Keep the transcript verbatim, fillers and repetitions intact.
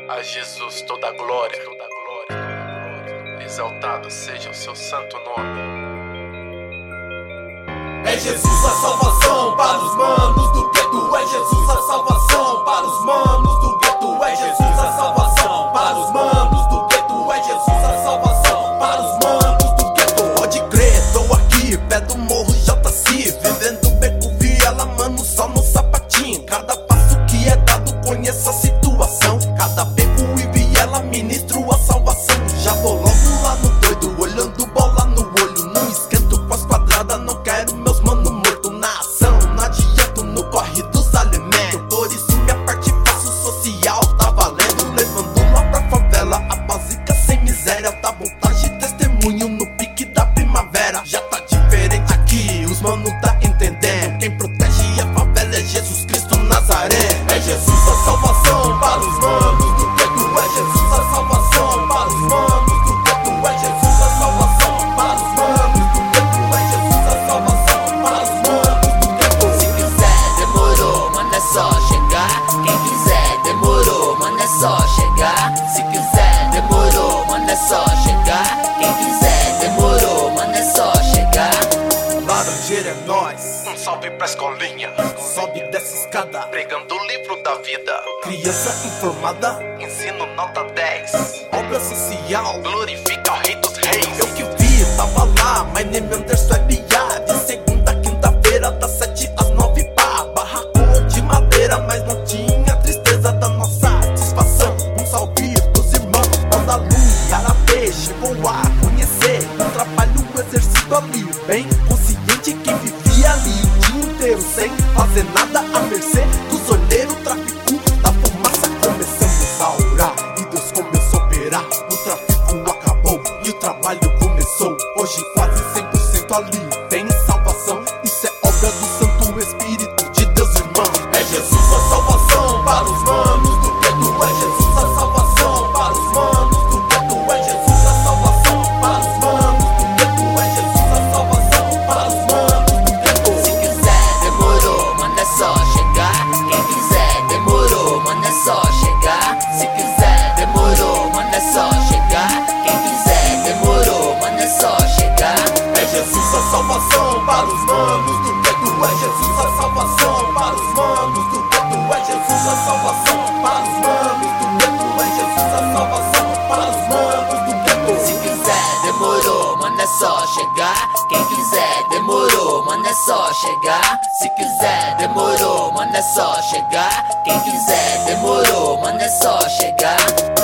A Jesus toda a glória, toda a glória. Exaltado seja o seu santo nome. É Jesus a salvação para os manos do gueto. É Jesus a salvação para os manos do gueto. É Jesus a salvação para os manos do gueto. É Jesus a salvação para os manos do gueto. Pode crer, tô aqui, pé do morro J C, vivendo beco viela, mano, só no sapatinho. Cada passo que é dado, conheço a situação. Cada beco e viela, ministro a salvação. Já vou logo lá no doido, olhando bola no olho. Não esquento com as quadradas, não quero meus mano morto na ação. Não adianto no corre dos alimentos, por isso minha parte faço social tá valendo. Levando lá pra favela a básica sem miséria. Tá vontade, testemunho no pique da primavera. Já tá diferente aqui, os mano tá entendendo. Quem protege a favela é Jesus Cristo Nazaré. É Jesus a salvação para os manos do gueto. É Jesus a salvação para os manos do gueto. É Jesus a salvação para os manos do gueto. É Jesus a salvação para os manos do gueto. Se quiser, demorou, mano, é só chegar. Quem quiser, demorou, mano, é só chegar. Se quiser, demorou, mano, é só chegar. Quem quiser, demorou, mano, é só chegar. Laranjeira é nós, Um salve pra escolinha, sobe dessa escada. pregando o livro da vida. Criança informada, Ensino nota dez, obra social. glorifica o rei dos reis. Eu que vi, tava lá, my name Anderson é Bia. De segunda a quinta-feira, das sete às nove, pá. Barraco de madeira, mas não tinha tristeza da nossa satisfação. Um salve pros irmãos, manda luz, cara peixe, voar, conhecer. Um trabalho exercido ali, bem consciente que vivia ali o dia inteiro sem fazer nada à mercê dos olheiros, tráfico da fumaça. Começamos a orar e Deus começou a operar. O tráfico acabou e o trabalho começou. Hoje quase cem por cento ali tem salvação. Isso é obra do Santo Espírito de Deus, irmão. É Jesus a salvação para os manos do gueto. É Jesus a salvação para os manos do gueto. É Jesus a salvação para os manos do gueto. É Jesus a salvação para os manos do gueto. Se quiser, demorou, mano, é só chegar. Quem quiser, demorou, mano, é só chegar. Se quiser, demorou, mano, é só chegar. Quem quiser, demorou, mano, é só chegar. É Jesus a salvação para os manos do gueto. É Jesus a salvação para os manos do gueto. É Jesus a salvação para os manos do gueto. É Jesus a salvação para os manos do gueto. Se quiser, demorou, mano, é só chegar. Quem quiser, demorou, mano, é só chegar. Se quiser, demorou, mano, é só chegar. Quem quiser, demorou, mano, é só chegar.